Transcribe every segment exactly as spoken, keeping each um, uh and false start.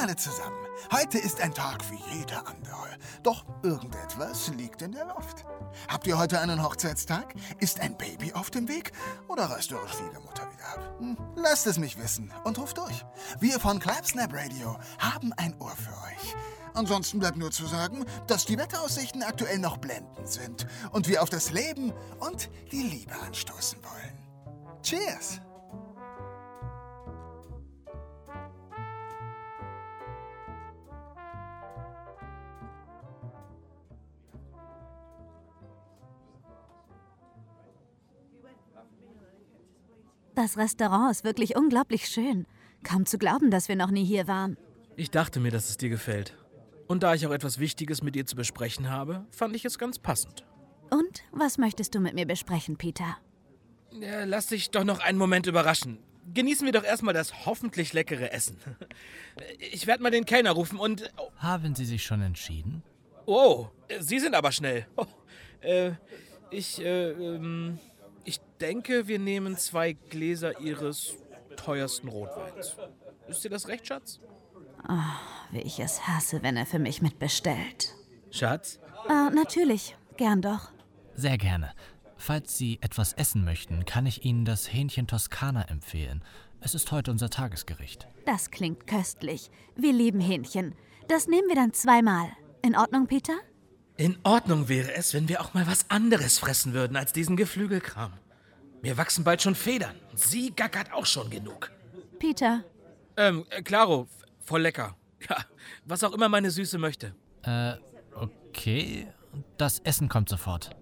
alle zusammen. Heute ist ein Tag wie jeder andere. Doch irgendetwas liegt in der Luft. Habt ihr heute einen Hochzeitstag? Ist ein Baby auf dem Weg? Oder reist eure Schwiegermutter wieder ab? Hm, lasst es mich wissen und ruft durch. Wir von Clapsnap Radio haben ein Ohr für euch. Ansonsten bleibt nur zu sagen, dass die Wetteraussichten aktuell noch blendend sind und wir auf das Leben und die Liebe anstoßen wollen. Cheers! Das Restaurant ist wirklich unglaublich schön. Kaum zu glauben, dass wir noch nie hier waren. Ich dachte mir, dass es dir gefällt. Und da ich auch etwas Wichtiges mit dir zu besprechen habe, fand ich es ganz passend. Und was möchtest du mit mir besprechen, Peter? Ja, lass dich doch noch einen Moment überraschen. Genießen wir doch erstmal das hoffentlich leckere Essen. Ich werde mal den Kellner rufen und... Oh. Haben Sie sich schon entschieden? Oh, Sie sind aber schnell. Oh, äh, ich, äh, ähm, ich denke, wir nehmen zwei Gläser Ihres teuersten Rotweins. Ist dir das recht, Schatz? Oh, wie ich es hasse, wenn er für mich mitbestellt. Schatz? Ah, natürlich. Gern doch. Sehr gerne. Falls Sie etwas essen möchten, kann ich Ihnen das Hähnchen Toskana empfehlen. Es ist heute unser Tagesgericht. Das klingt köstlich. Wir lieben Hähnchen. Das nehmen wir dann zweimal. In Ordnung, Peter? In Ordnung wäre es, wenn wir auch mal was anderes fressen würden als diesen Geflügelkram. Mir wachsen bald schon Federn. Sie gackert auch schon genug. Peter. Ähm, äh, Claro, voll lecker. Ja, was auch immer meine Süße möchte. Äh, okay. Das Essen kommt sofort.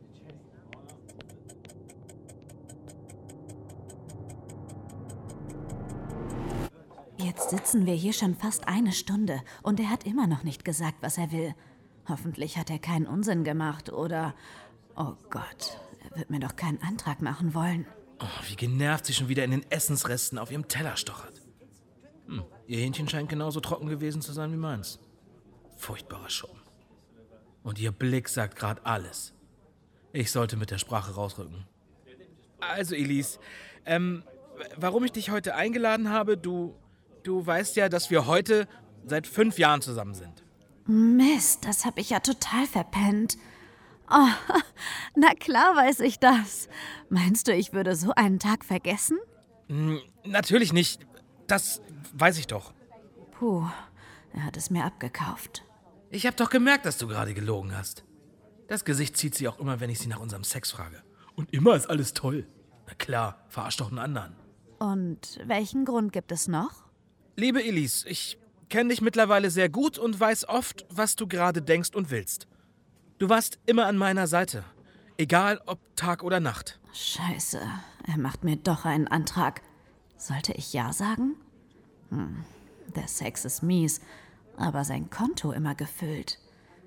Jetzt sitzen wir hier schon fast eine Stunde und er hat immer noch nicht gesagt, was er will. Hoffentlich hat er keinen Unsinn gemacht oder... Oh Gott, er wird mir doch keinen Antrag machen wollen. Oh, wie genervt sie schon wieder in den Essensresten auf ihrem Teller stochert. Hm, ihr Hähnchen scheint genauso trocken gewesen zu sein wie meins. Furchtbarer Schuppen. Und ihr Blick sagt gerade alles. Ich sollte mit der Sprache rausrücken. Also, Elise, ähm, warum ich dich heute eingeladen habe, du, du weißt ja, dass wir heute seit fünf Jahren zusammen sind. Mist, das hab ich ja total verpennt. Oh, na klar weiß ich das. Meinst du, ich würde so einen Tag vergessen? Hm, natürlich nicht. Das weiß ich doch. Puh, er hat es mir abgekauft. Ich hab doch gemerkt, dass du gerade gelogen hast. Das Gesicht zieht sie auch immer, wenn ich sie nach unserem Sex frage. Und immer ist alles toll. Na klar, verarsch doch einen anderen. Und welchen Grund gibt es noch? Liebe Elise, ich kenne dich mittlerweile sehr gut und weiß oft, was du gerade denkst und willst. Du warst immer an meiner Seite. Egal, ob Tag oder Nacht. Scheiße, er macht mir doch einen Antrag. Sollte ich Ja sagen? Hm, der Sex ist mies, aber sein Konto immer gefüllt.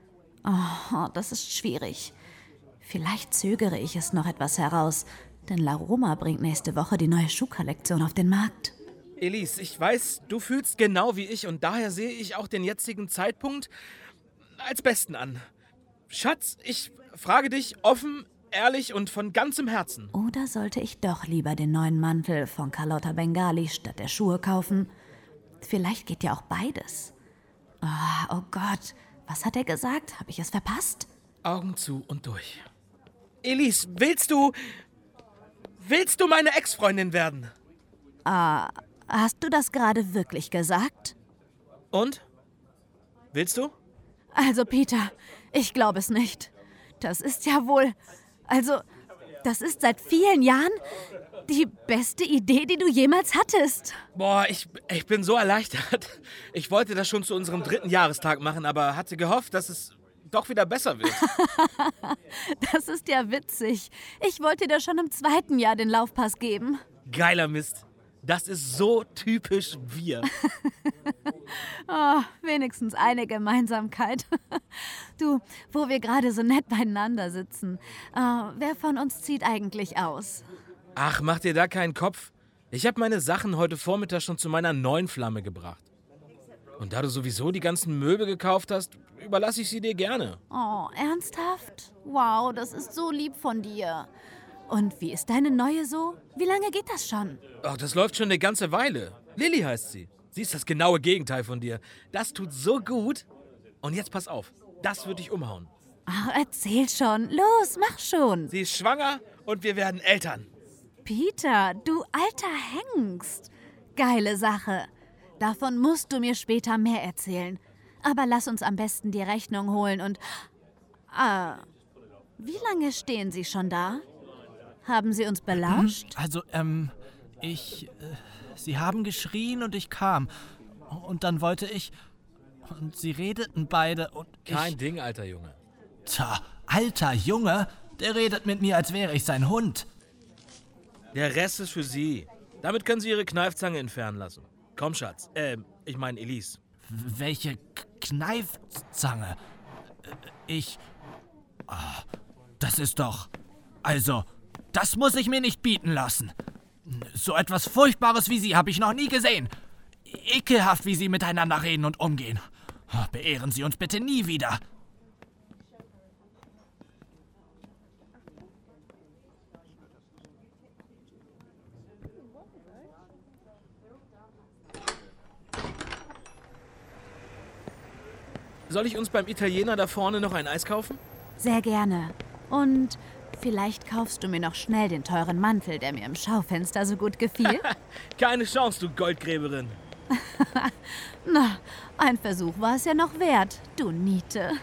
Oh, das ist schwierig. Vielleicht zögere ich es noch etwas heraus, denn La Roma bringt nächste Woche die neue Schuhkollektion auf den Markt. Elise, ich weiß, du fühlst genau wie ich und daher sehe ich auch den jetzigen Zeitpunkt als besten an. Schatz, ich frage dich offen, ehrlich und von ganzem Herzen. Oder sollte ich doch lieber den neuen Mantel von Carlotta Bengali statt der Schuhe kaufen? Vielleicht geht ja auch beides. Oh, oh Gott, was hat er gesagt? Habe ich es verpasst? Augen zu und durch. Elise, willst du... Willst du meine Ex-Freundin werden? Ah, hast du das gerade wirklich gesagt? Und? Willst du? Also, Peter, ich glaube es nicht. Das ist ja wohl... Also, das ist seit vielen Jahren die beste Idee, die du jemals hattest. Boah, ich, ich bin so erleichtert. Ich wollte das schon zu unserem dritten Jahrestag machen, aber hatte gehofft, dass es doch wieder besser wird. Das ist ja witzig. Ich wollte dir schon im zweiten Jahr den Laufpass geben. Geiler Mist. Das ist so typisch wir. Oh, wenigstens eine Gemeinsamkeit. Du, wo wir gerade so nett beieinander sitzen. Äh, wer von uns zieht eigentlich aus? Ach, mach dir da keinen Kopf. Ich habe meine Sachen heute Vormittag schon zu meiner neuen Flamme gebracht. Und da du sowieso die ganzen Möbel gekauft hast, überlasse ich sie dir gerne. Oh, ernsthaft? Wow, das ist so lieb von dir. Und wie ist deine neue so? Wie lange geht das schon? Ach, das läuft schon eine ganze Weile. Lilly heißt sie. Sie ist das genaue Gegenteil von dir. Das tut so gut. Und jetzt pass auf, das wird dich umhauen. Ach, erzähl schon. Los, mach schon. Sie ist schwanger und wir werden Eltern. Peter, du alter Hengst. Geile Sache. Davon musst du mir später mehr erzählen. Aber lass uns am besten die Rechnung holen und... Ah, wie lange stehen Sie schon da? Haben Sie uns belauscht? Also, ähm, ich... Äh, Sie haben geschrien und ich kam. Und dann wollte ich... Und sie redeten beide und ich... Kein Ding, alter Junge. Tja, alter Junge? Der redet mit mir, als wäre ich sein Hund. Der Rest ist für Sie. Damit können Sie Ihre Kneifzange entfernen lassen. Komm, Schatz. Ähm, ich meine Elise. W- welche K- Kneifzange? Äh, Ich... Ah, das ist doch... Also, das muss ich mir nicht bieten lassen. So etwas Furchtbares wie Sie habe ich noch nie gesehen. Ekelhaft, wie Sie miteinander reden und umgehen. Beehren Sie uns bitte nie wieder. Soll ich uns beim Italiener da vorne noch ein Eis kaufen? Sehr gerne. Und vielleicht kaufst du mir noch schnell den teuren Mantel, der mir im Schaufenster so gut gefiel. Keine Chance, du Goldgräberin. Na, ein Versuch war es ja noch wert, du Niete.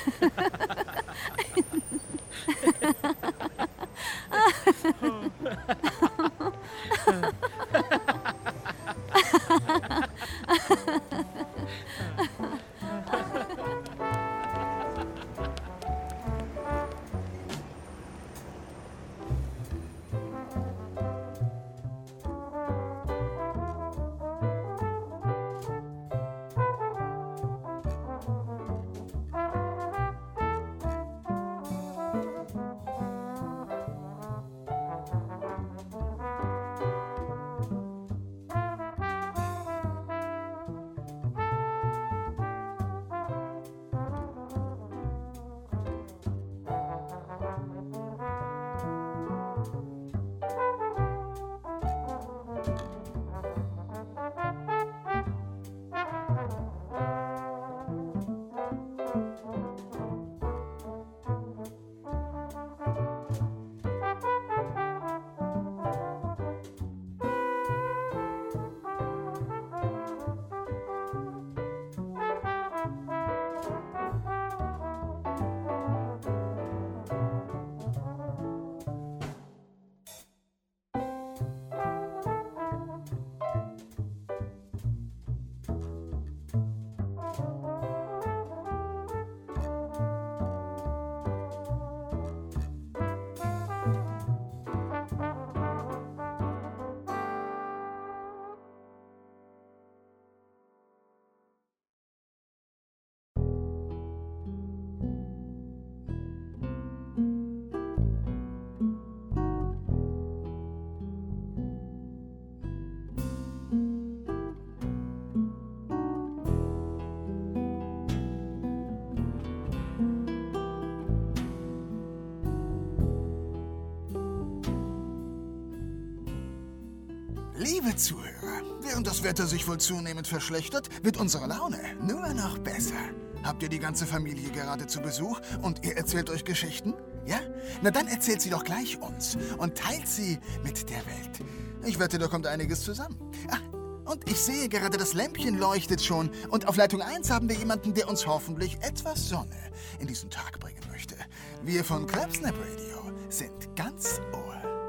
Liebe Zuhörer, während das Wetter sich wohl zunehmend verschlechtert, wird unsere Laune nur noch besser. Habt ihr die ganze Familie gerade zu Besuch und ihr erzählt euch Geschichten? Ja? Na dann erzählt sie doch gleich uns und teilt sie mit der Welt. Ich wette, da kommt einiges zusammen. Ach, und ich sehe gerade, das Lämpchen leuchtet schon und auf Leitung eins haben wir jemanden, der uns hoffentlich etwas Sonne in diesen Tag bringen möchte. Wir von Clapsnap Radio sind ganz Ohr.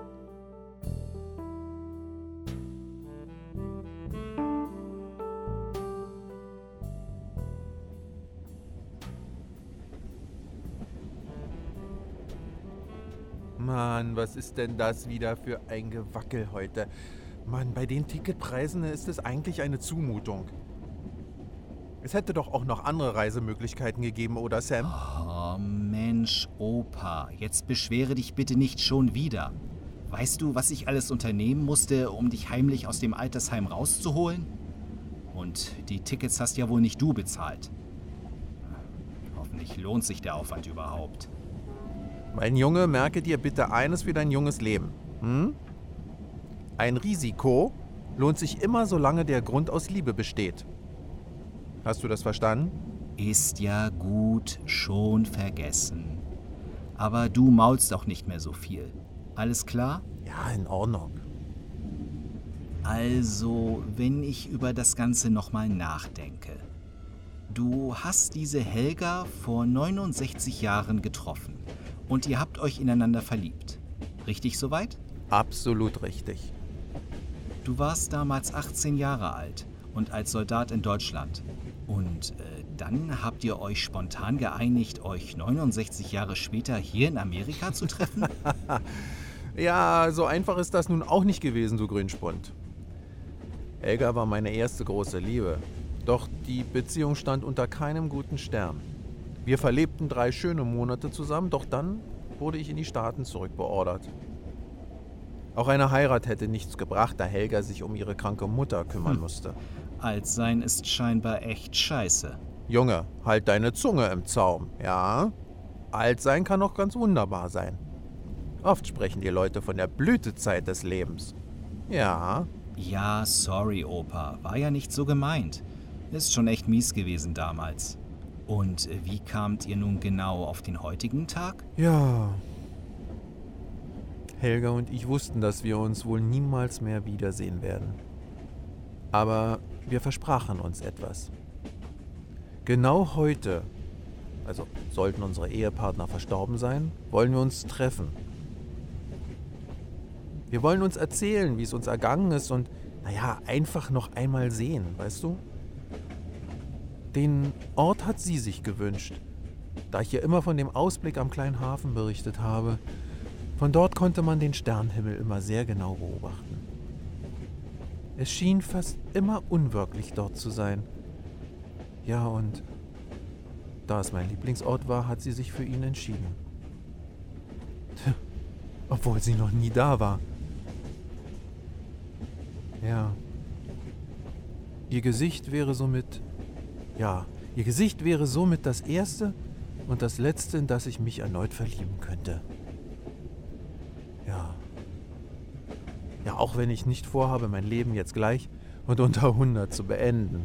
Mann, was ist denn das wieder für ein Gewackel heute? Mann, bei den Ticketpreisen ist es eigentlich eine Zumutung. Es hätte doch auch noch andere Reisemöglichkeiten gegeben, oder Sam? Oh Mensch, Opa, jetzt beschwere dich bitte nicht schon wieder. Weißt du, was ich alles unternehmen musste, um dich heimlich aus dem Altersheim rauszuholen? Und die Tickets hast ja wohl nicht du bezahlt. Hoffentlich lohnt sich der Aufwand überhaupt. Mein Junge, merke dir bitte eines für dein junges Leben. Hm? Ein Risiko lohnt sich immer, solange der Grund aus Liebe besteht. Hast du das verstanden? Ist ja gut, schon vergessen. Aber du maulst auch nicht mehr so viel. Alles klar? Ja, in Ordnung. Also, wenn ich über das Ganze nochmal nachdenke. Du hast diese Helga vor neunundsechzig Jahren getroffen und ihr habt euch ineinander verliebt. Richtig soweit? Absolut richtig. Du warst damals achtzehn Jahre alt und als Soldat in Deutschland. Und äh, dann habt ihr euch spontan geeinigt, euch neunundsechzig Jahre später hier in Amerika zu treffen? Ja, so einfach ist das nun auch nicht gewesen, du Grünspund. Helga war meine erste große Liebe. Doch die Beziehung stand unter keinem guten Stern. Wir verlebten drei schöne Monate zusammen, doch dann wurde ich in die Staaten zurückbeordert. Auch eine Heirat hätte nichts gebracht, da Helga sich um ihre kranke Mutter kümmern hm. musste. Alt sein ist scheinbar echt scheiße. Junge, halt deine Zunge im Zaum, ja? Alt sein kann auch ganz wunderbar sein. Oft sprechen die Leute von der Blütezeit des Lebens. Ja. Ja, sorry, Opa. War ja nicht so gemeint. Ist schon echt mies gewesen damals. Und wie kamt ihr nun genau auf den heutigen Tag? Ja. Helga und ich wussten, dass wir uns wohl niemals mehr wiedersehen werden. Aber wir versprachen uns etwas. Genau heute, also sollten unsere Ehepartner verstorben sein, wollen wir uns treffen. Wir wollen uns erzählen, wie es uns ergangen ist und, naja, einfach noch einmal sehen, weißt du? Den Ort hat sie sich gewünscht, da ich ihr immer von dem Ausblick am kleinen Hafen berichtet habe. Von dort konnte man den Sternenhimmel immer sehr genau beobachten. Es schien fast immer unwirklich, dort zu sein. Ja, und da es mein Lieblingsort war, hat sie sich für ihn entschieden. Tja, obwohl sie noch nie da war. Ja. Ihr Gesicht wäre somit... Ja, ihr Gesicht wäre somit das erste und das letzte, in das ich mich erneut verlieben könnte. Ja. Ja, auch wenn ich nicht vorhabe, mein Leben jetzt gleich und unter hundert zu beenden.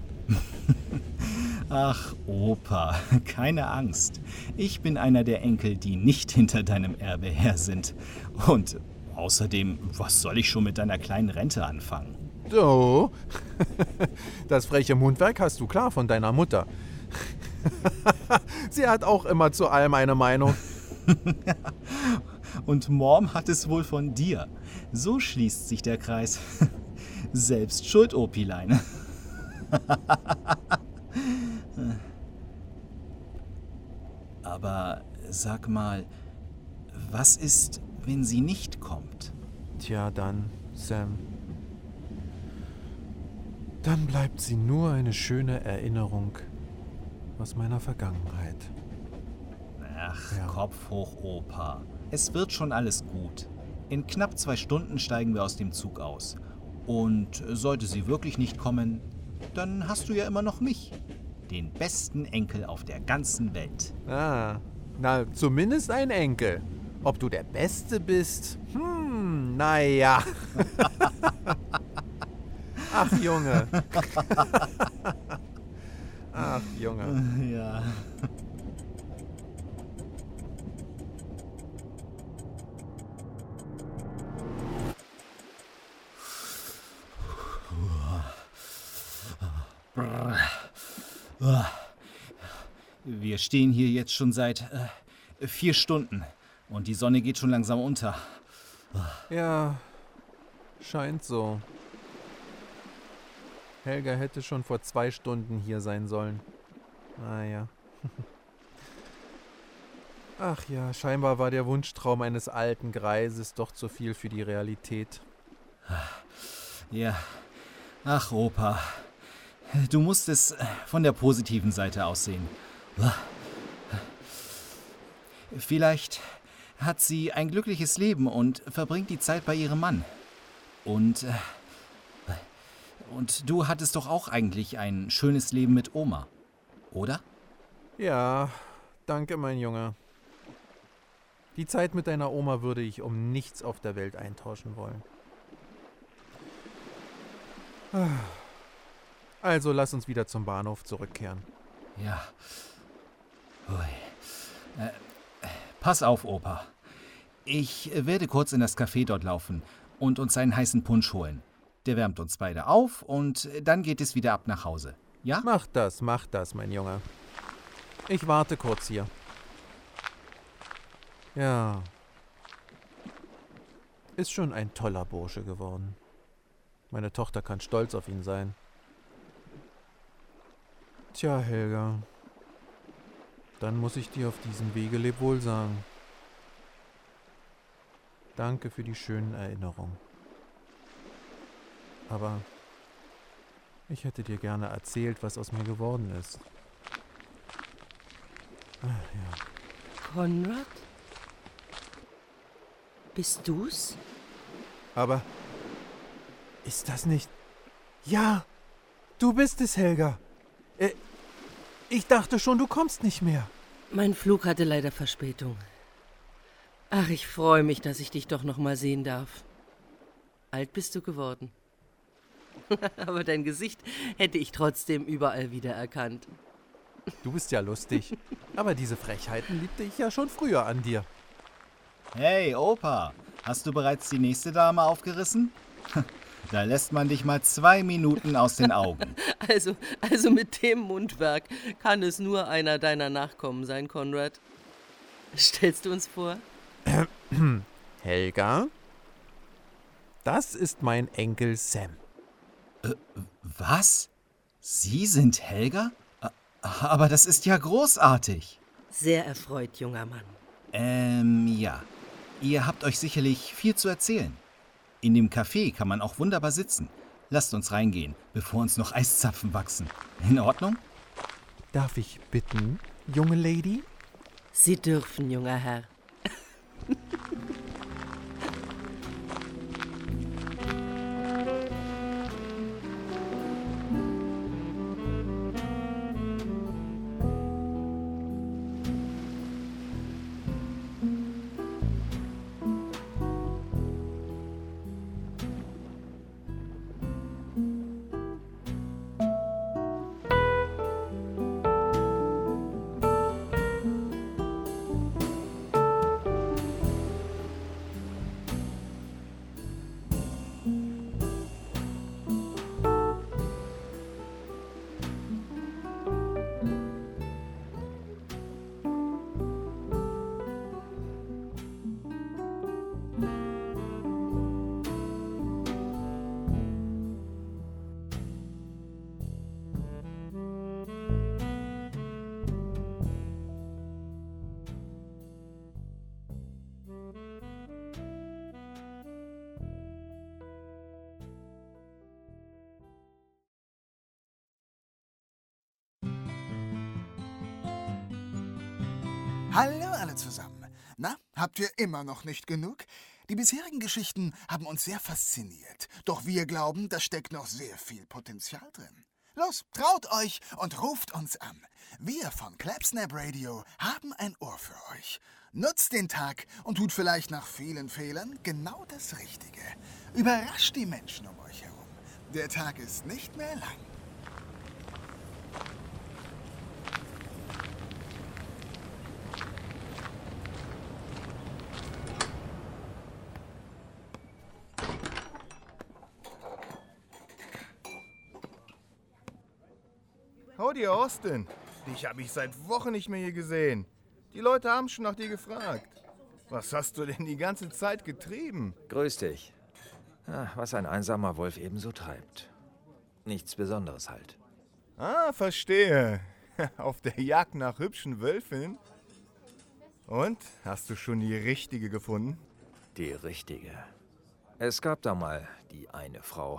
Ach, Opa, keine Angst. Ich bin einer der Enkel, die nicht hinter deinem Erbe her sind. Und außerdem, was soll ich schon mit deiner kleinen Rente anfangen? So, das freche Mundwerk hast du klar von deiner Mutter. Sie hat auch immer zu allem eine Meinung. Und Mom hat es wohl von dir. So schließt sich der Kreis. Selbst schuld, Opilein. Aber sag mal, was ist, wenn sie nicht kommt? Tja, dann, Sam. Dann bleibt sie nur eine schöne Erinnerung aus meiner Vergangenheit. Ach, ja. Kopf hoch, Opa. Es wird schon alles gut. In knapp zwei Stunden steigen wir aus dem Zug aus. Und sollte sie wirklich nicht kommen, dann hast du ja immer noch mich. Den besten Enkel auf der ganzen Welt. Ah, na, zumindest ein Enkel. Ob du der Beste bist? Hm, naja. Ach, Junge. Ach, Junge. Ja. Wir stehen hier jetzt schon seit äh, vier Stunden und die Sonne geht schon langsam unter. Ja, scheint so. Helga hätte schon vor zwei Stunden hier sein sollen. Naja. Ach ja, scheinbar war der Wunschtraum eines alten Greises doch zu viel für die Realität. Ja. Ach, Opa. Du musst es von der positiven Seite aus sehen. Vielleicht hat sie ein glückliches Leben und verbringt die Zeit bei ihrem Mann. Und, und du hattest doch auch eigentlich ein schönes Leben mit Oma, oder? Ja, danke, mein Junge. Die Zeit mit deiner Oma würde ich um nichts auf der Welt eintauschen wollen. Also lass uns wieder zum Bahnhof zurückkehren. Ja. Ui. Äh, pass auf, Opa. Ich werde kurz in das Café dort laufen und uns einen heißen Punsch holen. Der wärmt uns beide auf und dann geht es wieder ab nach Hause. Ja? Mach das, mach das, mein Junge. Ich warte kurz hier. Ja. Ist schon ein toller Bursche geworden. Meine Tochter kann stolz auf ihn sein. Tja, Helga. Dann muss ich dir auf diesem Wege Lebwohl sagen. Danke für die schönen Erinnerungen. Aber ich hätte dir gerne erzählt, was aus mir geworden ist. Ach ja. Konrad? Bist du's? Aber ist das nicht... Ja, du bist es, Helga. Äh, ich dachte schon, du kommst nicht mehr. Mein Flug hatte leider Verspätung. Ach, ich freue mich, dass ich dich doch noch mal sehen darf. Alt bist du geworden. Aber dein Gesicht hätte ich trotzdem überall wiedererkannt. Du bist ja lustig. Aber diese Frechheiten liebte ich ja schon früher an dir. Hey, Opa, hast du bereits die nächste Dame aufgerissen? Da lässt man dich mal zwei Minuten aus den Augen. Also, also mit dem Mundwerk kann es nur einer deiner Nachkommen sein, Konrad. Stellst du uns vor? Helga? Das ist mein Enkel Sam. Äh, was? Sie sind Helga? Aber das ist ja großartig. Sehr erfreut, junger Mann. Ähm, ja. Ihr habt euch sicherlich viel zu erzählen. In dem Café kann man auch wunderbar sitzen. Lasst uns reingehen, bevor uns noch Eiszapfen wachsen. In Ordnung? Darf ich bitten, junge Lady? Sie dürfen, junger Herr. Hallo alle zusammen. Na, habt ihr immer noch nicht genug? Die bisherigen Geschichten haben uns sehr fasziniert. Doch wir glauben, da steckt noch sehr viel Potenzial drin. Los, traut euch und ruft uns an. Wir von Clapsnap Radio haben ein Ohr für euch. Nutzt den Tag und tut vielleicht nach vielen Fehlern genau das Richtige. Überrascht die Menschen um euch herum. Der Tag ist nicht mehr lang. Howdy, Austin. Dich habe ich seit Wochen nicht mehr hier gesehen. Die Leute haben schon nach dir gefragt. Was hast du denn die ganze Zeit getrieben? Grüß dich. Ja, was ein einsamer Wolf ebenso treibt. Nichts Besonderes halt. Ah, verstehe. Auf der Jagd nach hübschen Wölfen. Und, hast du schon die richtige gefunden? Die richtige. Es gab da mal die eine Frau.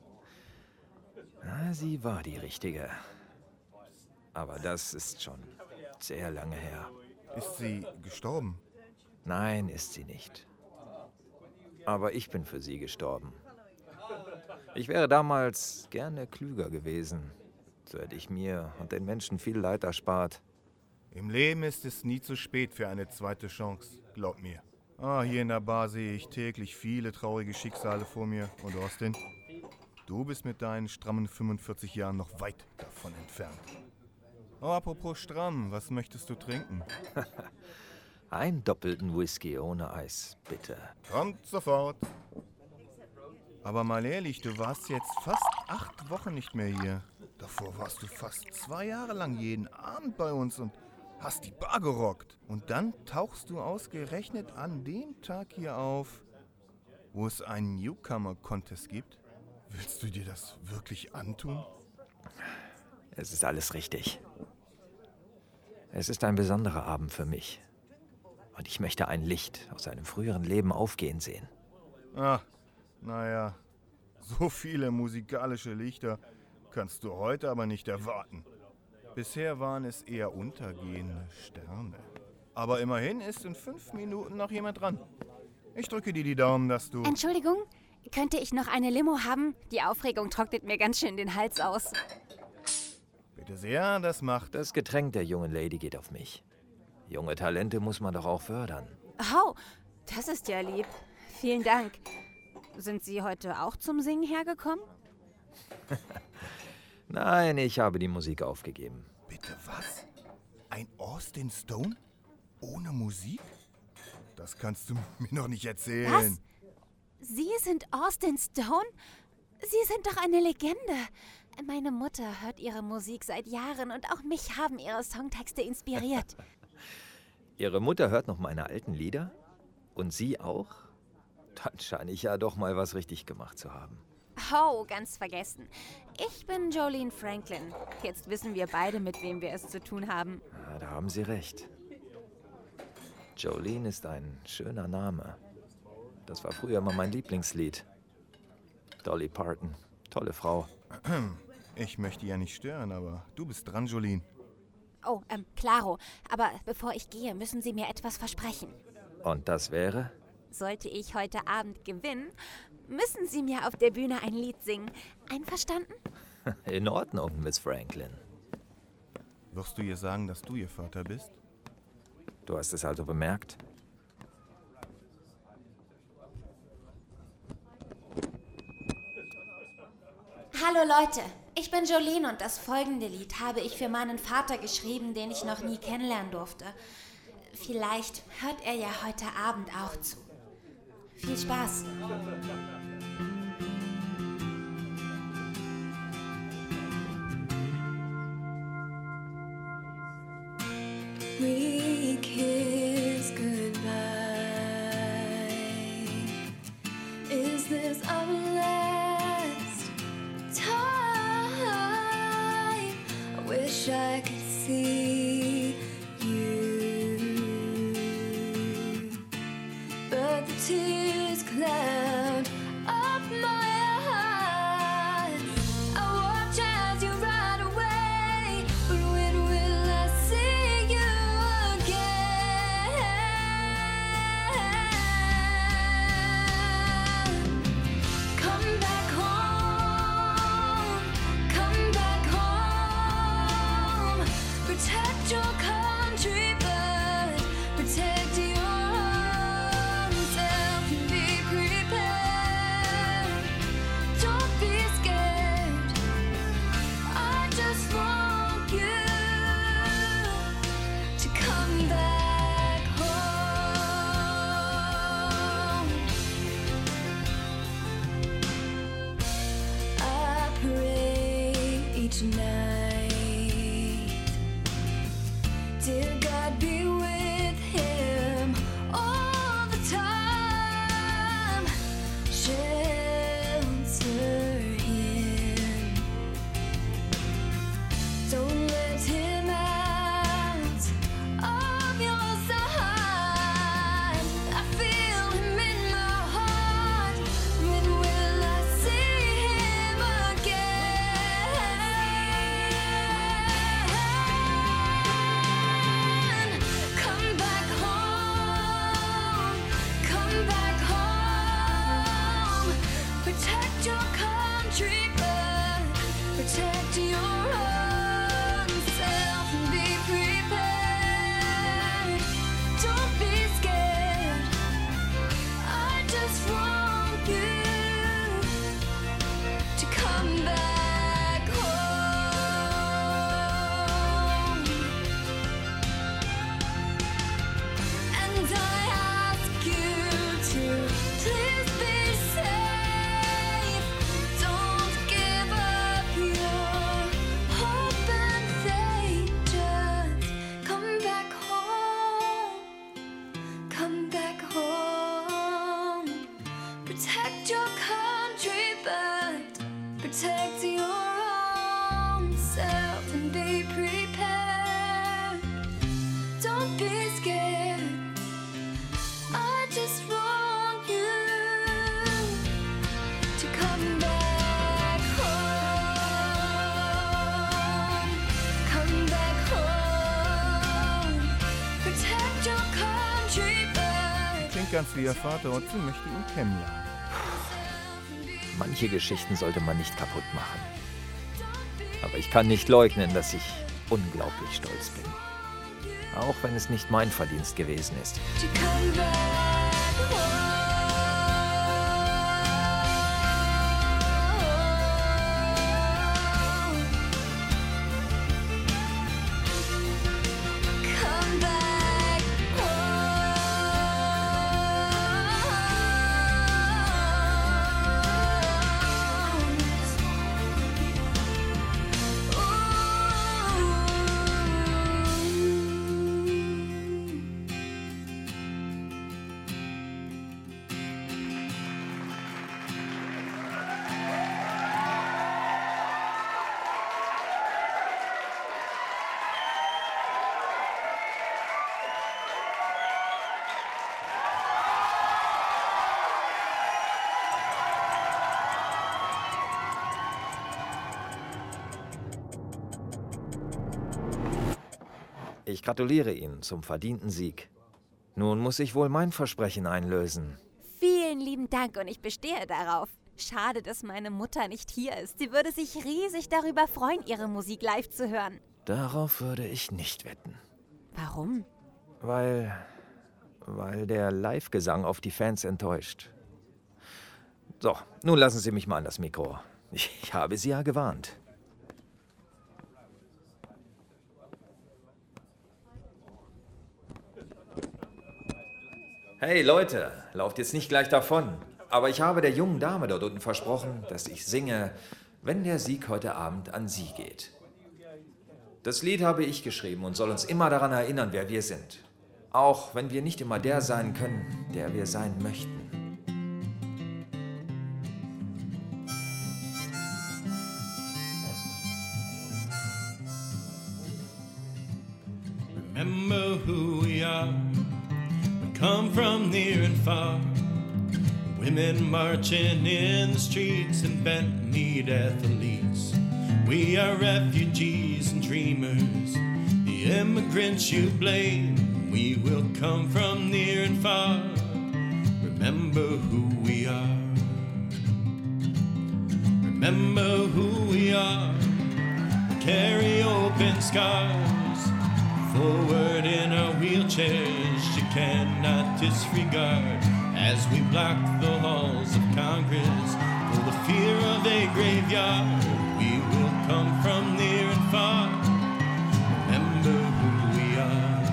Na, sie war die richtige. Aber das ist schon sehr lange her. Ist sie gestorben? Nein, ist sie nicht. Aber ich bin für sie gestorben. Ich wäre damals gerne klüger gewesen. So hätte ich mir und den Menschen viel Leid erspart. Im Leben ist es nie zu spät für eine zweite Chance, glaub mir. Ah, hier in der Bar sehe ich täglich viele traurige Schicksale vor mir. Und Austin? Du bist mit deinen strammen fünfundvierzig Jahren noch weit davon entfernt. Oh, apropos stramm, was möchtest du trinken? Einen doppelten Whisky ohne Eis, bitte. Kommt sofort. Aber mal ehrlich, du warst jetzt fast acht Wochen nicht mehr hier. Davor warst du fast zwei Jahre lang jeden Abend bei uns und hast die Bar gerockt. Und dann tauchst du ausgerechnet an dem Tag hier auf, wo es einen Newcomer-Contest gibt? Willst du dir das wirklich antun? Es ist alles richtig. Es ist ein besonderer Abend für mich. Und ich möchte ein Licht aus einem früheren Leben aufgehen sehen. Ah, naja, so viele musikalische Lichter kannst du heute aber nicht erwarten. Bisher waren es eher untergehende Sterne. Aber immerhin ist in fünf Minuten noch jemand dran. Ich drücke dir die Daumen, dass du... Entschuldigung, könnte ich noch eine Limo haben? Die Aufregung trocknet mir ganz schön den Hals aus. Bitte sehr, das macht... Das Getränk der jungen Lady geht auf mich. Junge Talente muss man doch auch fördern. Oh, das ist ja lieb. Vielen Dank. Sind Sie heute auch zum Singen hergekommen? Nein, ich habe die Musik aufgegeben. Bitte was? Ein Austin Stone? Ohne Musik? Das kannst du mir noch nicht erzählen. Was? Sie sind Austin Stone? Sie sind doch eine Legende. Meine Mutter hört Ihre Musik seit Jahren und auch mich haben Ihre Songtexte inspiriert. Ihre Mutter hört noch meine alten Lieder? Und Sie auch? Dann scheine ich ja doch mal was richtig gemacht zu haben. Oh, ganz vergessen. Ich bin Jolene Franklin. Jetzt wissen wir beide, mit wem wir es zu tun haben. Ja, da haben Sie recht. Jolene ist ein schöner Name. Das war früher immer mein Lieblingslied. Dolly Parton. Tolle Frau. Ich möchte ja nicht stören, aber du bist dran, Jolene. Oh, ähm, klaro. Aber bevor ich gehe, müssen Sie mir etwas versprechen. Und das wäre? Sollte ich heute Abend gewinnen, müssen Sie mir auf der Bühne ein Lied singen. Einverstanden? In Ordnung, Miss Franklin. Wirst du ihr sagen, dass du ihr Vater bist? Du hast es also bemerkt? Hallo Leute, ich bin Jolene und das folgende Lied habe ich für meinen Vater geschrieben, den ich noch nie kennenlernen durfte. Vielleicht hört er ja heute Abend auch zu. Viel Spaß! We kiss goodbye. Is this our last time? I wish I could see you, but the tears cloud up my eyes. I watch as you ride away, but when will I see you again? Come back home, come back home. Protect your country, but protect your own self and be prepared. Don't be scared. I just want you to come back home. I pray each night, dear God, be with him all the time. Shelter him. Don't let him out of your sight. I feel him in my heart. When will I see him again? Come back home, come back home. Protect your country, but protect your own self and be prepared. Don't be scared. I just want you to come Protect your own self and be prepared. Don't be scared. I just want you to come back home. Come back home. Protect your country back. Klingt ganz wie ihr Vater und sie möchte ihn kennenlernen. Manche Geschichten sollte man nicht kaputt machen. Aber ich kann nicht leugnen, dass ich unglaublich stolz bin. Auch wenn es nicht mein Verdienst gewesen ist. To come back home. Come back Ich gratuliere Ihnen zum verdienten Sieg. Nun muss ich wohl mein Versprechen einlösen. Vielen lieben Dank und ich bestehe darauf. Schade, dass meine Mutter nicht hier ist. Sie würde sich riesig darüber freuen, ihre Musik live zu hören. Darauf würde ich nicht wetten. Warum? Weil... weil der Live-Gesang auf die Fans enttäuscht. So, nun lassen Sie mich mal an das Mikro. Ich, ich habe Sie ja gewarnt. Hey Leute, lauft jetzt nicht gleich davon. Aber ich habe der jungen Dame dort unten versprochen, dass ich singe, wenn der Sieg heute Abend an sie geht. Das Lied habe ich geschrieben und soll uns immer daran erinnern, wer wir sind. Auch wenn wir nicht immer der sein können, der wir sein möchten. Remember who we are. Come from near and far. Women marching in the streets and bent-kneed athletes. We are refugees and dreamers, the immigrants you blame. We will come from near and far. Remember who we are. Remember who we are. We carry open scars. Forward in our wheelchairs, she cannot disregard. As we block the halls of Congress for the fear of a graveyard, we will come from near and far. Remember who we are.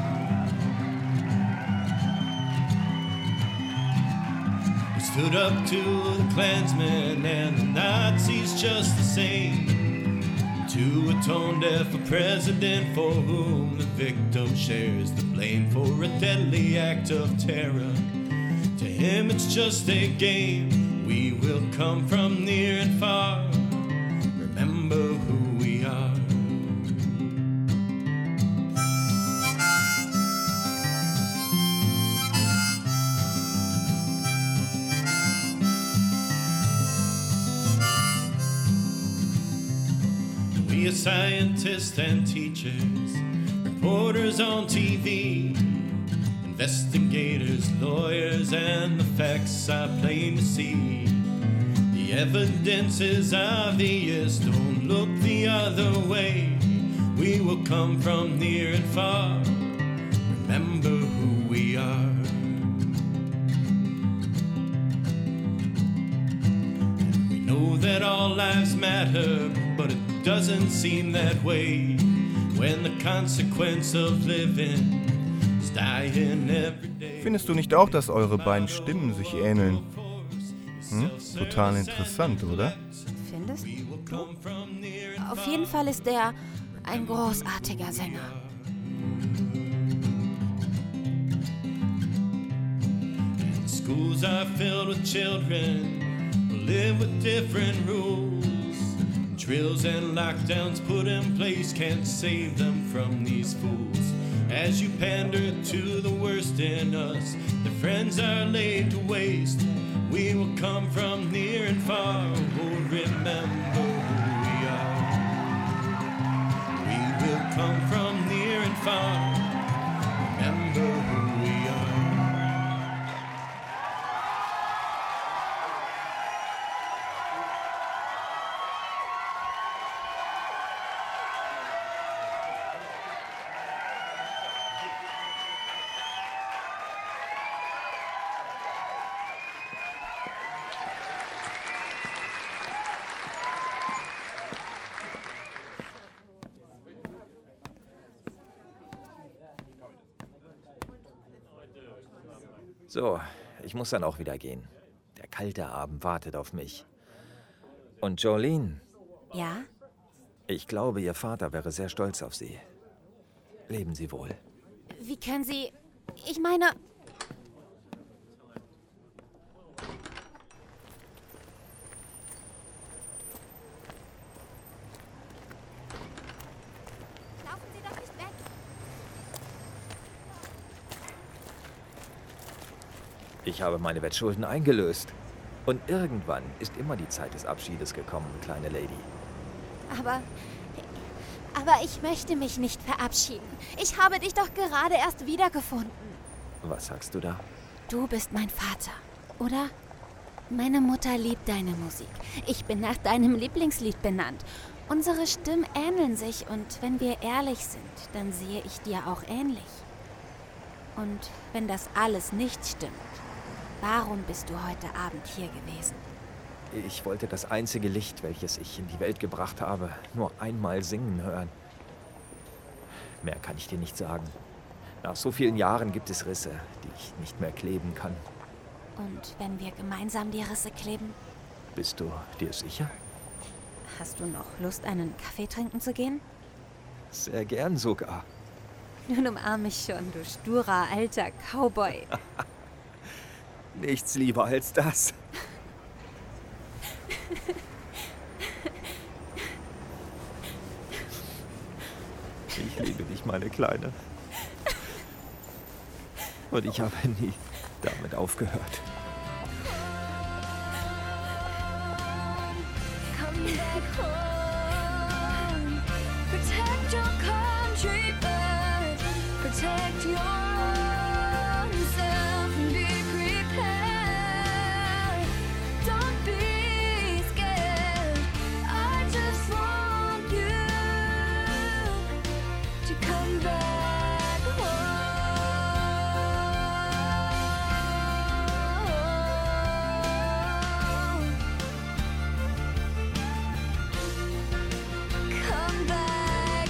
We stood up to the Klansmen and the Nazis just the same. To a tone-deaf president for whom the victim shares the blame for a deadly act of terror. To him it's just a game. We will come from near and far. Remember who we are. We are scientists and teachers, reporters on T V, investigators, lawyers, and the facts are plain to see. The evidence is obvious, don't look the other way. We will come from near and far. Remember who we are. And we know that all lives matter, but it doesn't seem that way when the consequence of living is dying every day. Findest du nicht auch, dass eure beiden Stimmen sich ähneln? Hm? Total interessant, oder? Findest du? Auf jeden Fall ist er ein großartiger Sänger. Schools are filled with children who live with different rules. Drills and lockdowns put in place can't save them from these fools. As you pander to the worst in us, the friends are laid to waste. We will come from near and far, oh, remember who we are. We will come from near and far, remember who we are. So, ich muss dann auch wieder gehen. Der kalte Abend wartet auf mich. Und Jolene, Ja? ich glaube, Ihr Vater wäre sehr stolz auf Sie. Leben Sie wohl. Wie können Sie... Ich meine... Laufen Sie doch nicht weg. Ich habe meine Wettschulden eingelöst. Und irgendwann ist immer die Zeit des Abschiedes gekommen, kleine Lady. Aber... Aber ich möchte mich nicht verabschieden. Ich habe dich doch gerade erst wiedergefunden. Was sagst du da? Du bist mein Vater, oder? Meine Mutter liebt deine Musik. Ich bin nach deinem Lieblingslied benannt. Unsere Stimmen ähneln sich und wenn wir ehrlich sind, dann sehe ich dir auch ähnlich. Und wenn das alles nicht stimmt, warum bist du heute Abend hier gewesen? Ich wollte das einzige Licht, welches ich in die Welt gebracht habe, nur einmal singen hören. Mehr kann ich dir nicht sagen. Nach so vielen Jahren gibt es Risse, die ich nicht mehr kleben kann. Und wenn wir gemeinsam die Risse kleben? Bist du dir sicher? Hast du noch Lust, einen Kaffee trinken zu gehen? Sehr gern sogar. Nun umarm mich schon, du sturer alter Cowboy. Nichts lieber als das. Ich liebe dich, meine Kleine. Und ich habe nie damit aufgehört. Come back home. Protect your country, but protect yourself and be prepared. Don't be scared. I just want you to come back home. Come back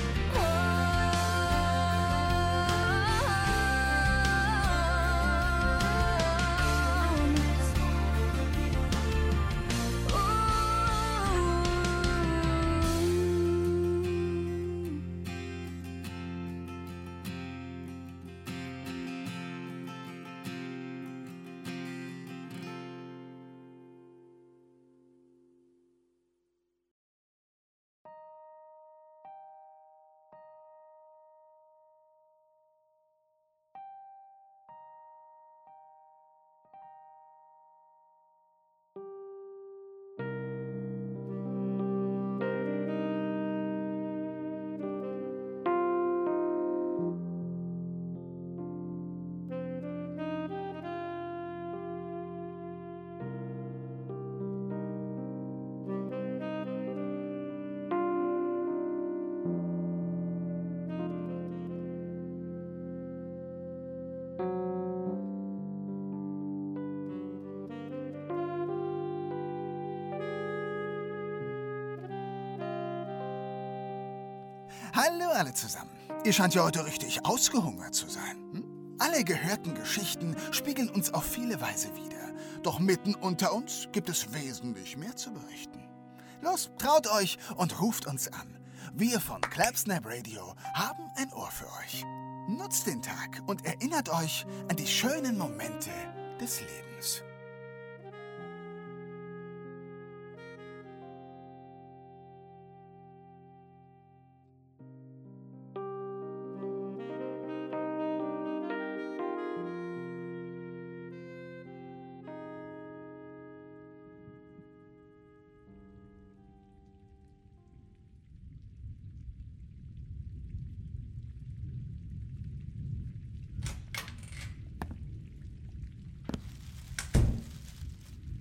Hallo alle zusammen. Ihr scheint ja heute richtig ausgehungert zu sein. Hm? Alle gehörten Geschichten spiegeln uns auf viele Weise wider. Doch mitten unter uns gibt es wesentlich mehr zu berichten. Los, traut euch und ruft uns an. Wir von Clapsnap Radio haben ein Ohr für euch. Nutzt den Tag und erinnert euch an die schönen Momente des Lebens.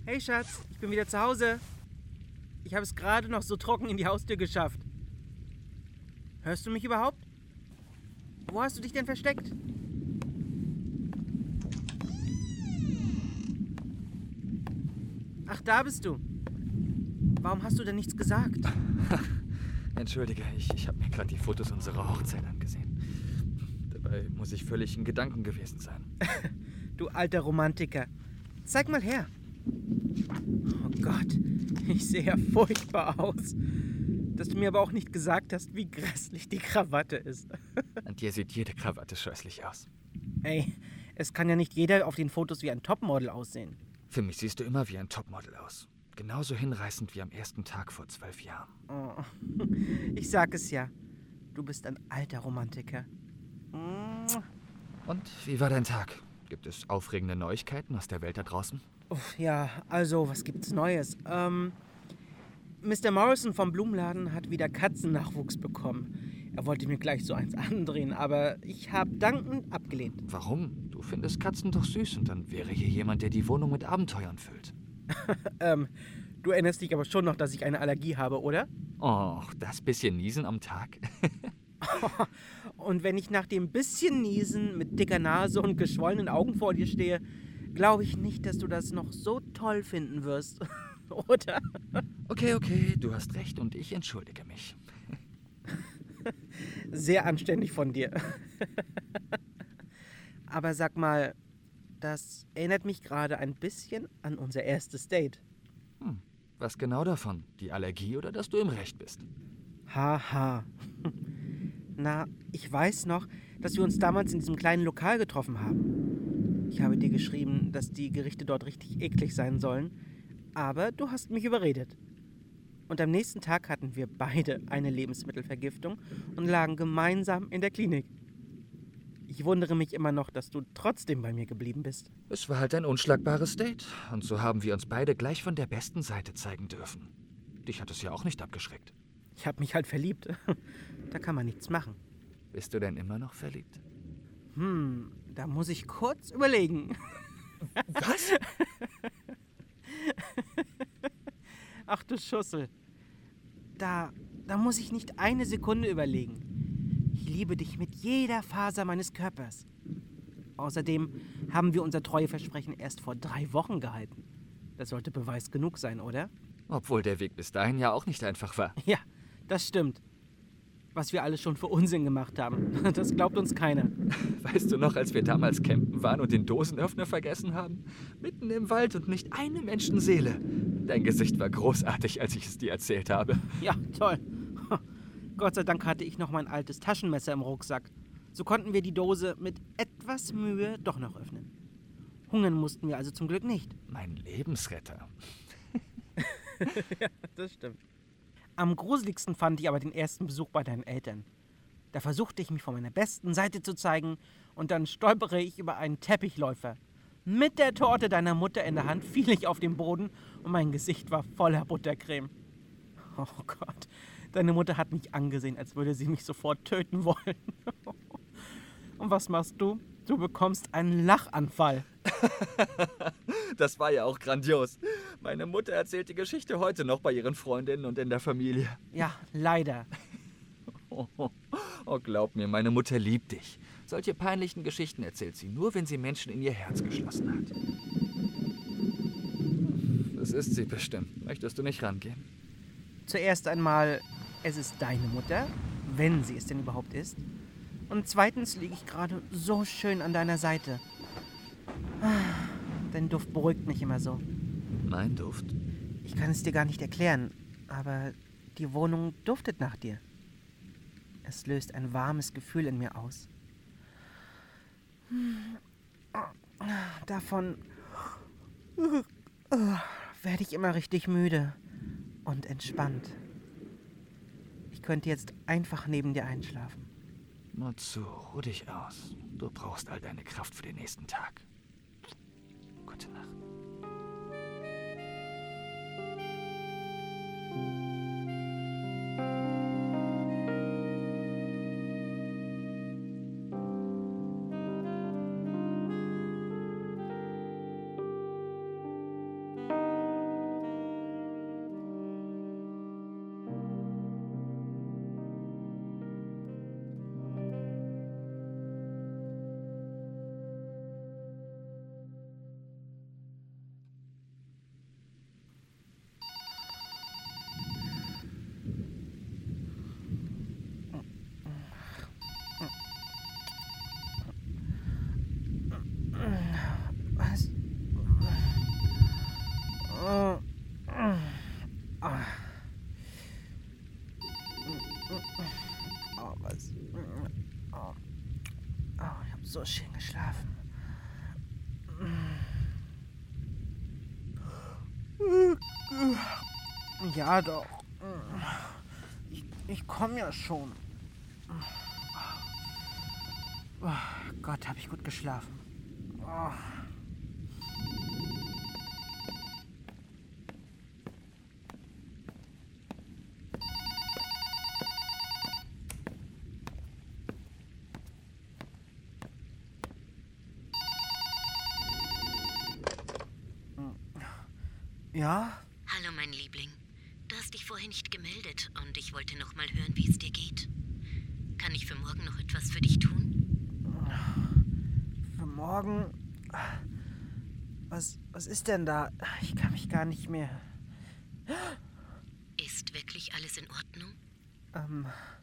Hey Schatz, ich bin wieder zu Hause. Ich habe es gerade noch so trocken in die Haustür geschafft. Hörst du mich überhaupt? Wo hast du dich denn versteckt? Ach, da bist du. Warum hast du denn nichts gesagt? Entschuldige, ich, ich habe mir gerade die Fotos unserer Hochzeit angesehen. Dabei muss ich völlig in Gedanken gewesen sein. Du alter Romantiker. Zeig mal her. Oh Gott, ich sehe ja furchtbar aus. Dass du mir aber auch nicht gesagt hast, wie grässlich die Krawatte ist. An dir sieht jede Krawatte scheußlich aus. Ey, es kann ja nicht jeder auf den Fotos wie ein Topmodel aussehen. Für mich siehst du immer wie ein Topmodel aus. Genauso hinreißend wie am ersten Tag vor zwölf Jahren. Oh, ich sag es ja. Du bist ein alter Romantiker. Und wie war dein Tag? Gibt es aufregende Neuigkeiten aus der Welt da draußen? Uff, ja, also, was gibt's Neues? Ähm, Mister Morrison vom Blumenladen hat wieder Katzennachwuchs bekommen. Er wollte mir gleich so eins andrehen, aber ich habe dankend abgelehnt. Warum? Du findest Katzen doch süß und dann wäre hier jemand, der die Wohnung mit Abenteuern füllt. ähm, du erinnerst dich aber schon noch, dass ich eine Allergie habe, oder? Och, das bisschen Niesen am Tag. Und wenn ich nach dem bisschen Niesen mit dicker Nase und geschwollenen Augen vor dir stehe, glaube ich nicht, dass du das noch so toll finden wirst, oder? Okay, okay, du hast recht und ich entschuldige mich. Sehr anständig von dir. Aber sag mal, das erinnert mich gerade ein bisschen an unser erstes Date. Hm, was genau davon? Die Allergie oder dass du im Recht bist? Haha. Na, ich weiß noch, dass wir uns damals in diesem kleinen Lokal getroffen haben. Ich habe dir geschrieben, dass die Gerichte dort richtig eklig sein sollen, aber du hast mich überredet. Und am nächsten Tag hatten wir beide eine Lebensmittelvergiftung und lagen gemeinsam in der Klinik. Ich wundere mich immer noch, dass du trotzdem bei mir geblieben bist. Es war halt ein unschlagbares Date. Und so haben wir uns beide gleich von der besten Seite zeigen dürfen. Dich hat es ja auch nicht abgeschreckt. Ich habe mich halt verliebt. Da kann man nichts machen. Bist du denn immer noch verliebt? Hm, da muss ich kurz überlegen. Was? Ach du Schussel. Da, da muss ich nicht eine Sekunde überlegen. Ich liebe dich mit jeder Faser meines Körpers. Außerdem haben wir unser Treueversprechen erst vor drei Wochen gehalten. Das sollte Beweis genug sein, oder? Obwohl der Weg bis dahin ja auch nicht einfach war. Ja, das stimmt. Was wir alles schon für Unsinn gemacht haben. Das glaubt uns keiner. Weißt du noch, als wir damals campen waren und den Dosenöffner vergessen haben? Mitten im Wald und nicht eine Menschenseele. Dein Gesicht war großartig, als ich es dir erzählt habe. Ja, toll. Gott sei Dank hatte ich noch mein altes Taschenmesser im Rucksack. So konnten wir die Dose mit etwas Mühe doch noch öffnen. Hungern mussten wir also zum Glück nicht. Mein Lebensretter. Ja, das stimmt. Am gruseligsten fand ich aber den ersten Besuch bei deinen Eltern. Da versuchte ich mich von meiner besten Seite zu zeigen und dann stolpere ich über einen Teppichläufer. Mit der Torte deiner Mutter in der Hand fiel ich auf den Boden und mein Gesicht war voller Buttercreme. Oh Gott, deine Mutter hat mich angesehen, als würde sie mich sofort töten wollen. Und was machst du? Du bekommst einen Lachanfall. Das war ja auch grandios. Meine Mutter erzählt die Geschichte heute noch bei ihren Freundinnen und in der Familie. Ja, leider. Oh, oh, oh, glaub mir, meine Mutter liebt dich. Solche peinlichen Geschichten erzählt sie nur, wenn sie Menschen in ihr Herz geschlossen hat. Das ist sie bestimmt. Möchtest du nicht rangehen? Zuerst einmal, es ist deine Mutter, wenn sie es denn überhaupt ist. Und zweitens liege ich gerade so schön an deiner Seite. Dein Duft beruhigt mich immer so. Mein Duft? Ich kann es dir gar nicht erklären, aber die Wohnung duftet nach dir. Es löst ein warmes Gefühl in mir aus. Davon werde ich immer richtig müde und entspannt. Ich könnte jetzt einfach neben dir einschlafen. Nur zu, ruh dich aus. Du brauchst all deine Kraft für den nächsten Tag. Gute Nacht. so schön geschlafen. Ja, doch. Ich, ich komme ja schon. Oh Gott, habe ich gut geschlafen. Oh. Ja? Hallo, mein Liebling. Du hast dich vorher nicht gemeldet und ich wollte noch mal hören, wie es dir geht. Kann ich für morgen noch etwas für dich tun? Für morgen? Was, was ist denn da? Ich kann mich gar nicht mehr... Ist wirklich alles in Ordnung? Ähm...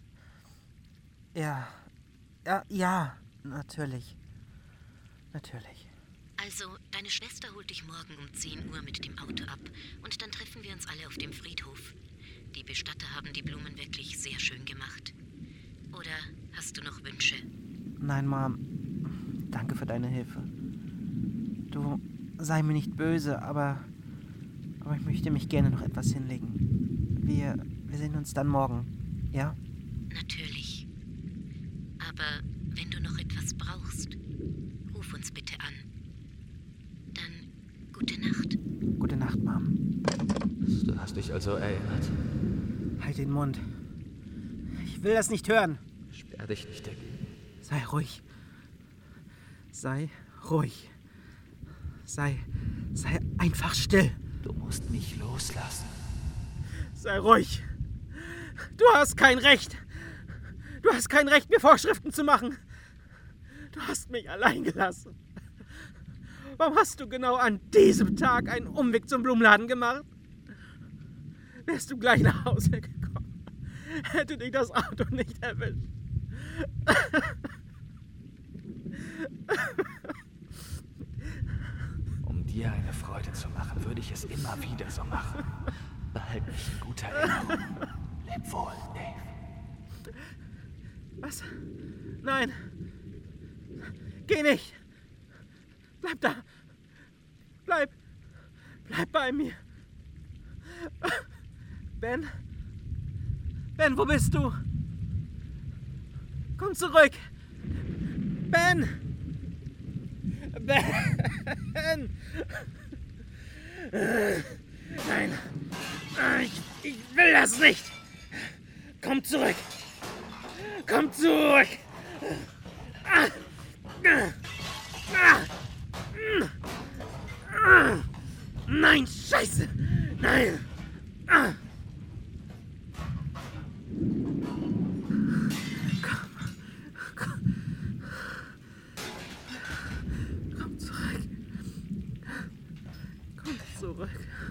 Ja. Ja, ja, natürlich. Natürlich. Also, deine Schwester holt dich morgen um zehn Uhr mit dem Auto ab und dann treffen wir uns alle auf dem Friedhof. Die Bestatter haben die Blumen wirklich sehr schön gemacht. Oder hast du noch Wünsche? Nein, Mom. Danke für deine Hilfe. Du, sei mir nicht böse, aber, aber ich möchte mich gerne noch etwas hinlegen. Wir, wir sehen uns dann morgen, ja? Natürlich. Aber wenn du noch etwas brauchst, ruf uns bitte an. Dann gute Nacht. Gute Nacht, Mom. Du hast dich also erinnert? Halt den Mund. Ich will das nicht hören. Sperr dich nicht dagegen. Sei ruhig. Sei ruhig. Sei, sei einfach still. Du musst mich loslassen. Sei ruhig. Du hast kein Recht. Du hast kein Recht, mir Vorschriften zu machen. Du hast mich allein gelassen. Warum hast du genau an diesem Tag einen Umweg zum Blumenladen gemacht? Wärst du gleich nach Hause gekommen, hätte dich das Auto nicht erwischt. Um dir eine Freude zu machen, würde ich es immer wieder so machen. Behalt mich in guter Erinnerung. Leb wohl, Dave. Was? Nein. Geh nicht. Bleib da. Bleib. Bleib bei mir. Ben? Ben, wo bist du? Komm zurück. Ben! Ben! Nein. Ich, ich will das nicht. Komm zurück. Komm zurück. Nein, Scheiße. Nein. Komm zurück. Komm zurück.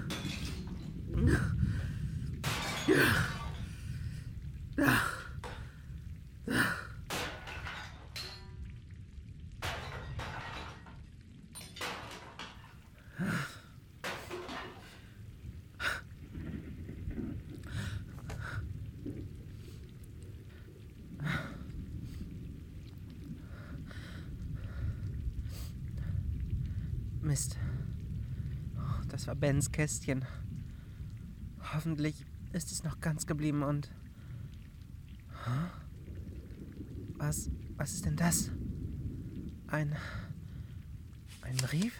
Ja. Da. Da. Mist. Das war Bens Kästchen. Hoffentlich ist es noch ganz geblieben und... Was, was ist denn das? Ein... Ein Brief?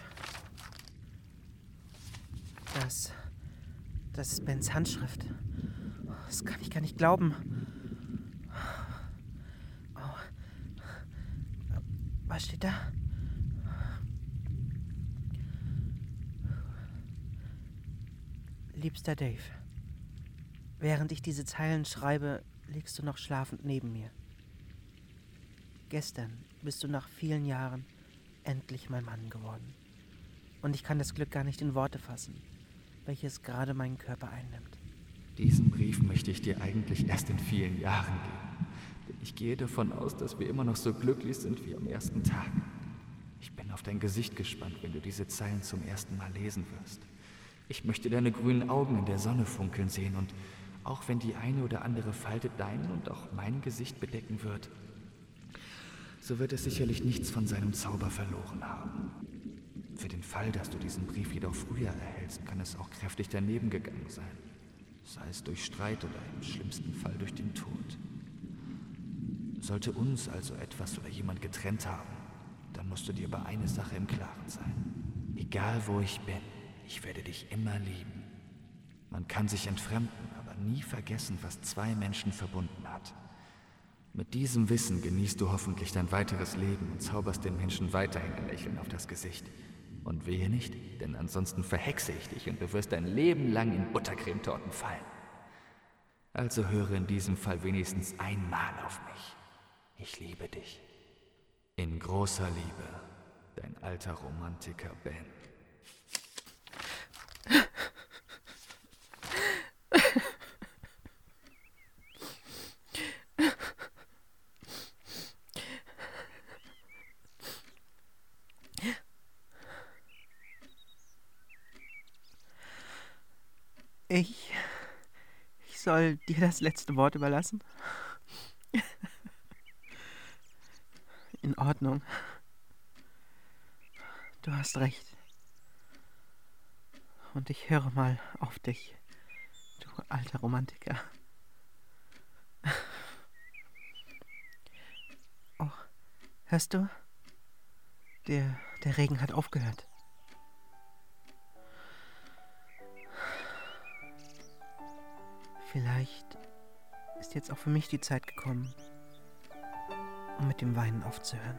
Das... Das ist Bens Handschrift. Das kann ich gar nicht glauben. Oh. Was steht da? Liebster Dave, während ich diese Zeilen schreibe, liegst du noch schlafend neben mir. Gestern bist du nach vielen Jahren endlich mein Mann geworden. Und ich kann das Glück gar nicht in Worte fassen, welches gerade meinen Körper einnimmt. Diesen Brief möchte ich dir eigentlich erst in vielen Jahren geben. Denn ich gehe davon aus, dass wir immer noch so glücklich sind wie am ersten Tag. Ich bin auf dein Gesicht gespannt, wenn du diese Zeilen zum ersten Mal lesen wirst. Ich möchte deine grünen Augen in der Sonne funkeln sehen und auch wenn die eine oder andere Falte dein und auch mein Gesicht bedecken wird, so wird es sicherlich nichts von seinem Zauber verloren haben. Für den Fall, dass du diesen Brief jedoch früher erhältst, kann es auch kräftig daneben gegangen sein. Sei es durch Streit oder im schlimmsten Fall durch den Tod. Sollte uns also etwas oder jemand getrennt haben, dann musst du dir über eine Sache im Klaren sein. Egal wo ich bin, ich werde dich immer lieben. Man kann sich entfremden, aber nie vergessen, was zwei Menschen verbunden hat. Mit diesem Wissen genießt du hoffentlich dein weiteres Leben und zauberst den Menschen weiterhin ein Lächeln auf das Gesicht. Und wehe nicht, denn ansonsten verhexe ich dich und du wirst dein Leben lang in Buttercremetorten fallen. Also höre in diesem Fall wenigstens einmal auf mich. Ich liebe dich. In großer Liebe, dein alter Romantiker Ben. Ich, ich soll dir das letzte Wort überlassen? In Ordnung. Du hast recht. Und ich höre mal auf dich, du alter Romantiker. Oh, hörst du? Der, der Regen hat aufgehört. Vielleicht ist jetzt auch für mich die Zeit gekommen, um mit dem Weinen aufzuhören.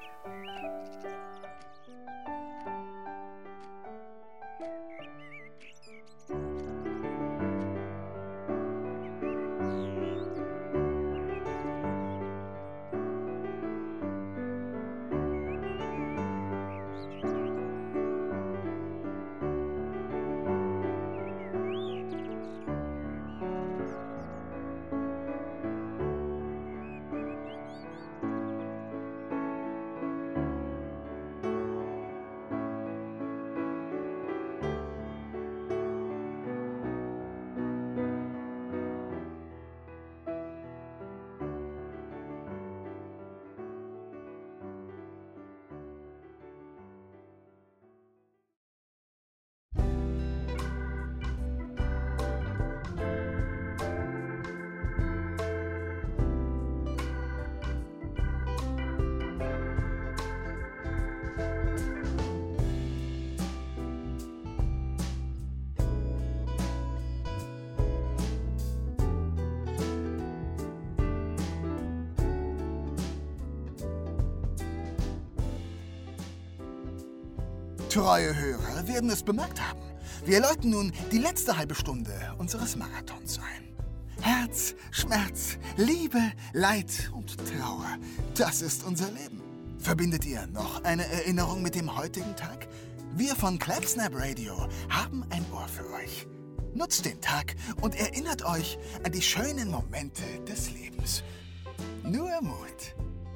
Treue Hörer werden es bemerkt haben. Wir läuten nun die letzte halbe Stunde unseres Marathons ein. Herz, Schmerz, Liebe, Leid und Trauer. Das ist unser Leben. Verbindet ihr noch eine Erinnerung mit dem heutigen Tag? Wir von Clapsnap Radio haben ein Ohr für euch. Nutzt den Tag und erinnert euch an die schönen Momente des Lebens. Nur Mut.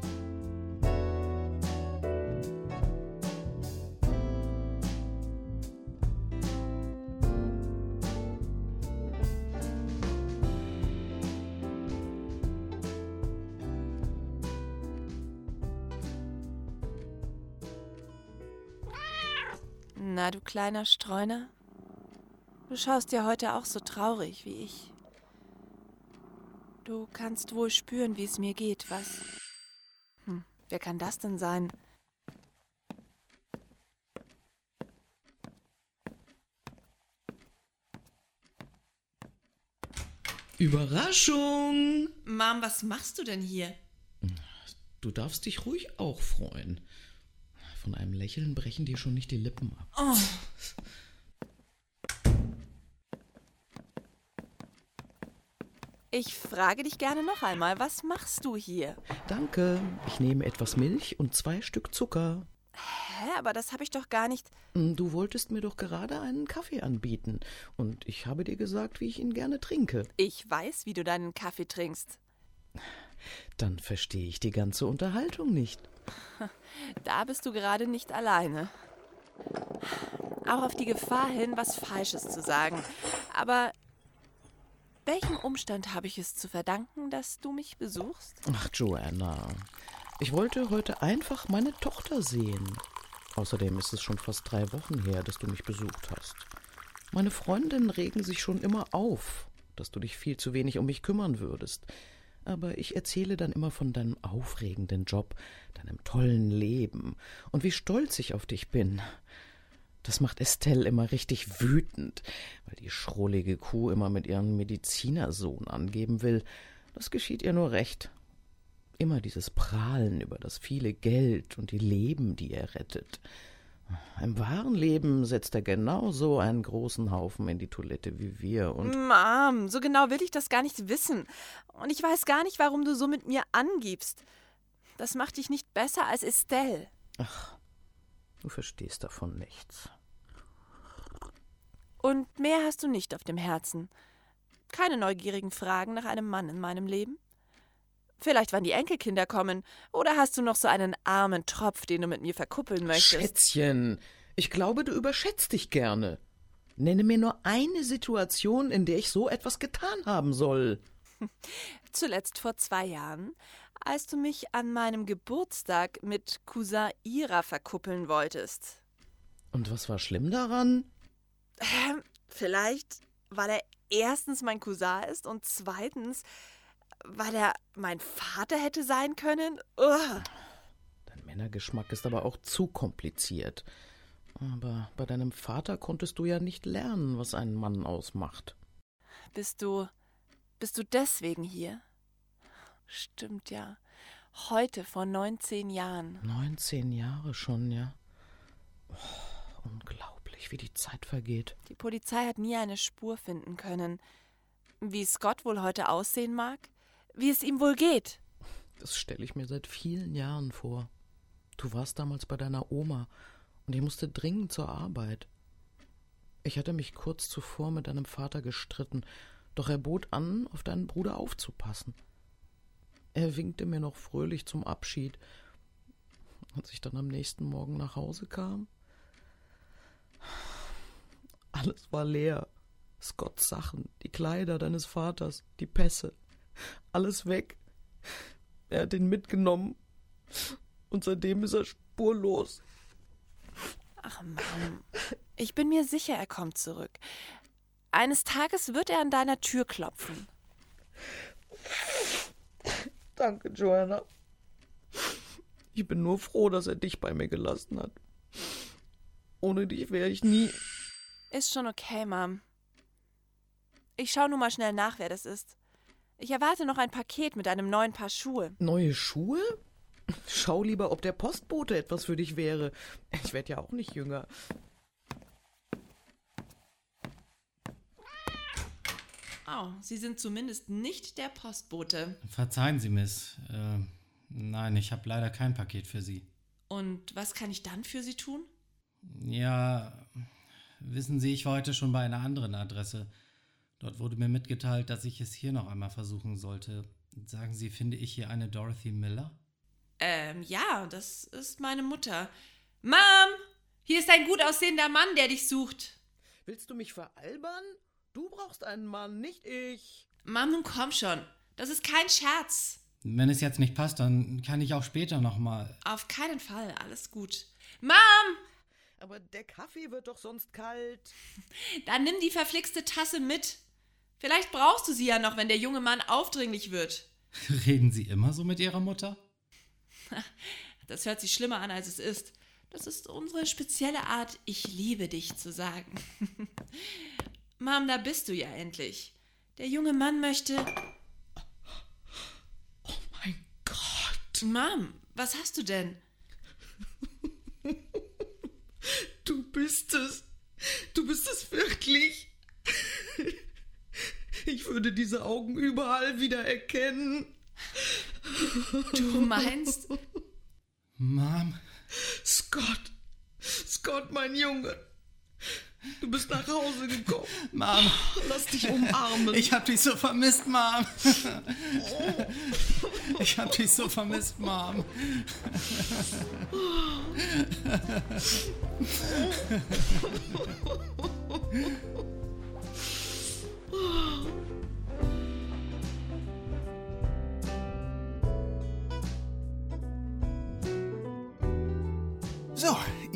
Na, du kleiner Streuner? Du schaust ja heute auch so traurig wie ich. Du kannst wohl spüren, wie es mir geht, was? Hm, wer kann das denn sein? Überraschung! Mom, was machst du denn hier? Du darfst dich ruhig auch freuen. Von einem Lächeln brechen dir schon nicht die Lippen ab. Oh. Ich frage dich gerne noch einmal, was machst du hier? Danke, ich nehme etwas Milch und zwei Stück Zucker. Hä, aber das habe ich doch gar nicht... Du wolltest mir doch gerade einen Kaffee anbieten und ich habe dir gesagt, wie ich ihn gerne trinke. Ich weiß, wie du deinen Kaffee trinkst. Dann verstehe ich die ganze Unterhaltung nicht. Da bist du gerade nicht alleine. Auch auf die Gefahr hin, was Falsches zu sagen. Aber welchem Umstand habe ich es zu verdanken, dass du mich besuchst? Ach, Joanna, Ich wollte heute einfach meine Tochter sehen. Außerdem ist es schon fast drei Wochen her, dass du mich besucht hast. Meine Freundinnen regen sich schon immer auf, dass du dich viel zu wenig um mich kümmern würdest. Aber ich erzähle dann immer von deinem aufregenden Job, deinem tollen Leben und wie stolz ich auf dich bin. Das macht Estelle immer richtig wütend, weil die schrullige Kuh immer mit ihrem Medizinersohn angeben will. Das geschieht ihr nur recht. Immer dieses Prahlen über das viele Geld und die Leben, die er rettet. Im wahren Leben setzt er genauso einen großen Haufen in die Toilette wie wir und... Mom, so genau will ich das gar nicht wissen. Und ich weiß gar nicht, warum du so mit mir angibst. Das macht dich nicht besser als Estelle. Ach, du verstehst davon nichts. Und mehr hast du nicht auf dem Herzen. Keine neugierigen Fragen nach einem Mann in meinem Leben? Vielleicht, wann die Enkelkinder kommen. Oder hast du noch so einen armen Tropf, den du mit mir verkuppeln möchtest? Schätzchen, ich glaube, du überschätzt dich gerne. Nenne mir nur eine Situation, in der ich so etwas getan haben soll. Zuletzt vor zwei Jahren, als du mich an meinem Geburtstag mit Cousin Ira verkuppeln wolltest. Und was war schlimm daran? Ähm, vielleicht, weil er erstens mein Cousin ist und zweitens... weil er mein Vater hätte sein können? Ugh. Dein Männergeschmack ist aber auch zu kompliziert. Aber bei deinem Vater konntest du ja nicht lernen, was einen Mann ausmacht. Bist du, bist du deswegen hier? Stimmt ja. Heute vor neunzehn Jahren. Neunzehn Jahre schon, ja. Oh, unglaublich, wie die Zeit vergeht. Die Polizei hat nie eine Spur finden können. Wie Scott wohl heute aussehen mag? Wie es ihm wohl geht. Das stelle ich mir seit vielen Jahren vor. Du warst damals bei deiner Oma und ich musste dringend zur Arbeit. Ich hatte mich kurz zuvor mit deinem Vater gestritten, doch er bot an, auf deinen Bruder aufzupassen. Er winkte mir noch fröhlich zum Abschied. Als ich dann am nächsten Morgen nach Hause kam, alles war leer. Scotts Sachen, die Kleider deines Vaters, die Pässe, alles weg. Er hat ihn mitgenommen und seitdem ist er spurlos. Ach Mann, ich bin mir sicher, er kommt zurück. Eines Tages wird er an deiner Tür klopfen. Danke, Joanna. Ich bin nur froh, dass er dich bei mir gelassen hat. Ohne dich wäre ich nie... Ist schon okay, Mom. Ich schau nur mal schnell nach, wer das ist. Ich erwarte noch ein Paket mit einem neuen Paar Schuhe. Neue Schuhe? Schau lieber, ob der Postbote etwas für dich wäre. Ich werde ja auch nicht jünger. Oh, Sie sind zumindest nicht der Postbote. Verzeihen Sie, Miss. Äh, nein, ich habe leider kein Paket für Sie. Und was kann ich dann für Sie tun? Ja, wissen Sie, ich war heute schon bei einer anderen Adresse. Dort wurde mir mitgeteilt, dass ich es hier noch einmal versuchen sollte. Sagen Sie, finde ich hier eine Dorothy Miller? Ähm, ja, das ist meine Mutter. Mom, hier ist ein gut aussehender Mann, der dich sucht. Willst du mich veralbern? Du brauchst einen Mann, nicht ich. Mom, nun komm schon. Das ist kein Scherz. Wenn es jetzt nicht passt, dann kann ich auch später nochmal. Auf keinen Fall, alles gut. Mom! Aber der Kaffee wird doch sonst kalt. Dann nimm die verflixte Tasse mit. Vielleicht brauchst du sie ja noch, wenn der junge Mann aufdringlich wird. Reden Sie immer so mit Ihrer Mutter? Das hört sich schlimmer an, als es ist. Das ist unsere spezielle Art, ich liebe dich zu sagen. Mom, da bist du ja endlich. Der junge Mann möchte... Oh mein Gott. Mom, was hast du denn? Du bist es. Du bist es wirklich. Ich würde diese Augen überall wieder erkennen. Du meinst? Mom. Scott. Scott, mein Junge. Du bist nach Hause gekommen. Mom. Lass dich umarmen. Ich hab dich so vermisst, Mom. Ich hab dich so vermisst, Mom.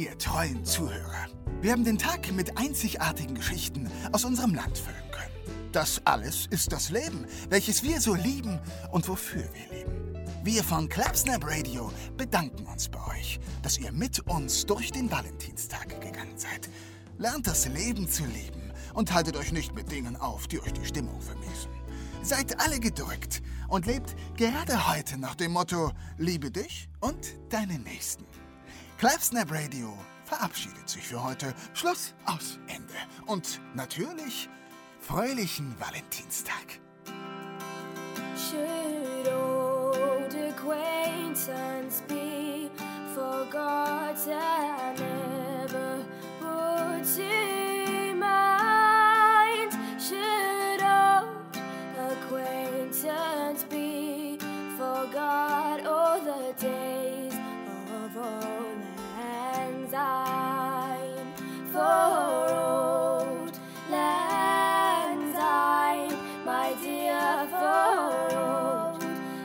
ihr treuen Zuhörer. Wir haben den Tag mit einzigartigen Geschichten aus unserem Land füllen können. Das alles ist das Leben, welches wir so lieben und wofür wir leben. Wir von Clapsnap Radio bedanken uns bei euch, dass ihr mit uns durch den Valentinstag gegangen seid. Lernt das Leben zu lieben und haltet euch nicht mit Dingen auf, die euch die Stimmung vermiesen. Seid alle gedrückt und lebt gerade heute nach dem Motto Liebe dich und deine Nächsten. Clapsnap Radio verabschiedet sich für heute. Schluss, aus, Ende. Und natürlich fröhlichen Valentinstag. Should old acquaintance be forgot and never brought to mind? Should old acquaintance be forgot all the days of old lang syne? For old lang syne, my dear, for old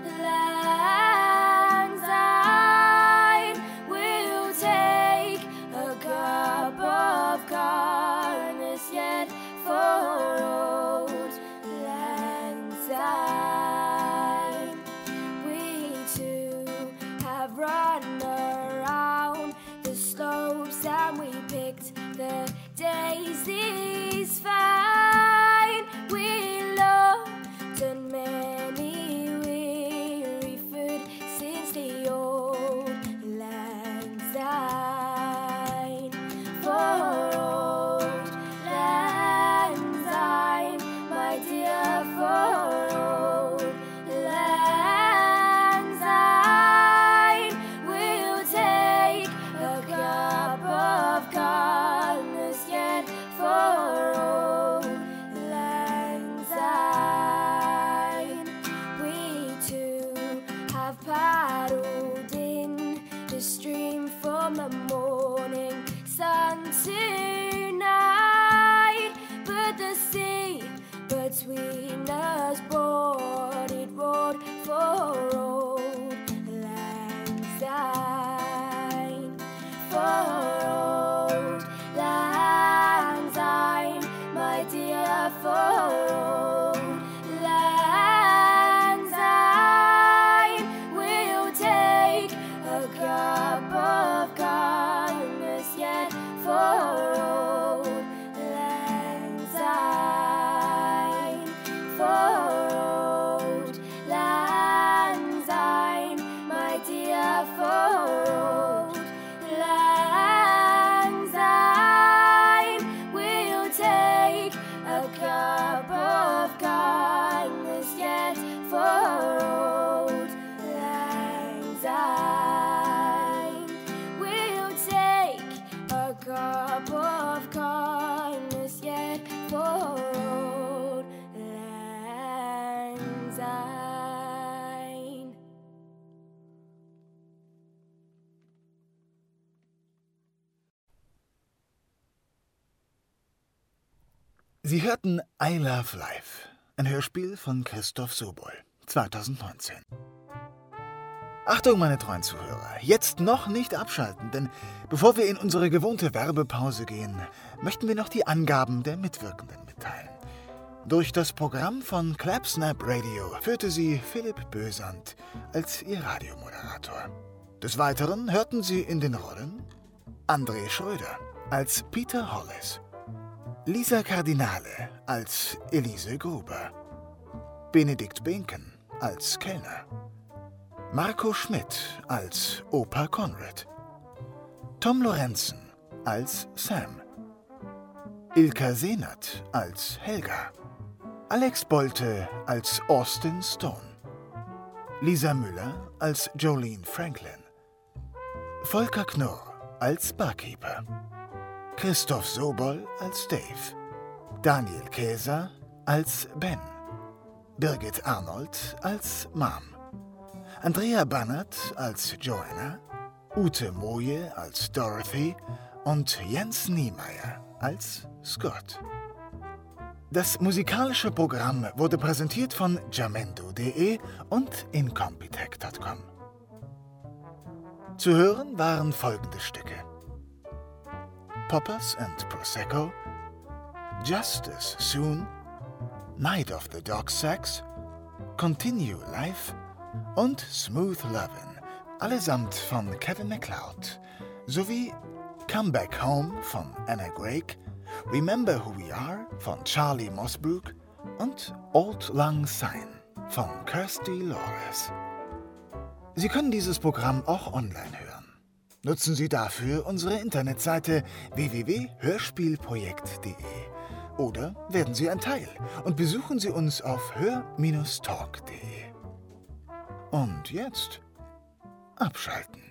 lang syne, we'll take a cup of kindness yet for old lang syne. We two have run around the slopes and we picked the daisies fine. We looked on many weary foot since the old lang syne. For old lang syne, my dear, for old lang syne, we'll take a cup of kindness yet for old lang syne. We two have paddled in the stream from the morning sun to night, but the sea between us brought it roared for old lang syne. For old lang syne, my dear, for old lang syne, we'll take a cup of kindness yet for old lang syne. For old lang syne, my dear, for old lang syne, we'll take a cup of kindness yet for old lang syne. We'll take a cup of kindness yet for old lang syne. Sie hörten I Love Life, ein Hörspiel von Christoph Sobol, zweitausendneunzehn. Achtung, meine treuen Zuhörer, jetzt noch nicht abschalten, denn bevor wir in unsere gewohnte Werbepause gehen, möchten wir noch die Angaben der Mitwirkenden mitteilen. Durch das Programm von Clapsnap Radio führte sie Philipp Bösand als ihr Radiomoderator. Des Weiteren hörten Sie in den Rollen André Schröder als Peter Hollis, Lisa Cardinale als Elise Gruber, Benedikt Behnken als Kellner, Marco Schmidt als Opa Conrad, Tom Lorenzen als Sam, Ilka Seenert als Helga, Alex Bolte als Austin Stone, Lisa Müller als Jolene Franklin, Volker Knorr als Barkeeper, Christoph Sobol als Dave, Daniel Käser als Ben, Birgit Arnold als Mom, Andrea Bannert als Joanna, Ute Moje als Dorothy und Jens Niemeyer als Scott. Das musikalische Programm wurde präsentiert von jamendo punkt de und incompetech punkt com. Zu hören waren folgende Stücke: Poppers and Prosecco, Justice Soon, Night of the Dog Sex, Continue Life und Smooth Lovin', allesamt von Kevin MacLeod, sowie Come Back Home von Anna Grake, Remember Who We Are von Charlie Mosbrook und Old Lang Syne von Kirsty Lawrence. Sie können dieses Programm auch online hören. Nutzen Sie dafür unsere Internetseite w w w punkt hörspielprojekt punkt de oder werden Sie ein Teil und besuchen Sie uns auf hör Bindestrich talk punkt de. Und jetzt abschalten.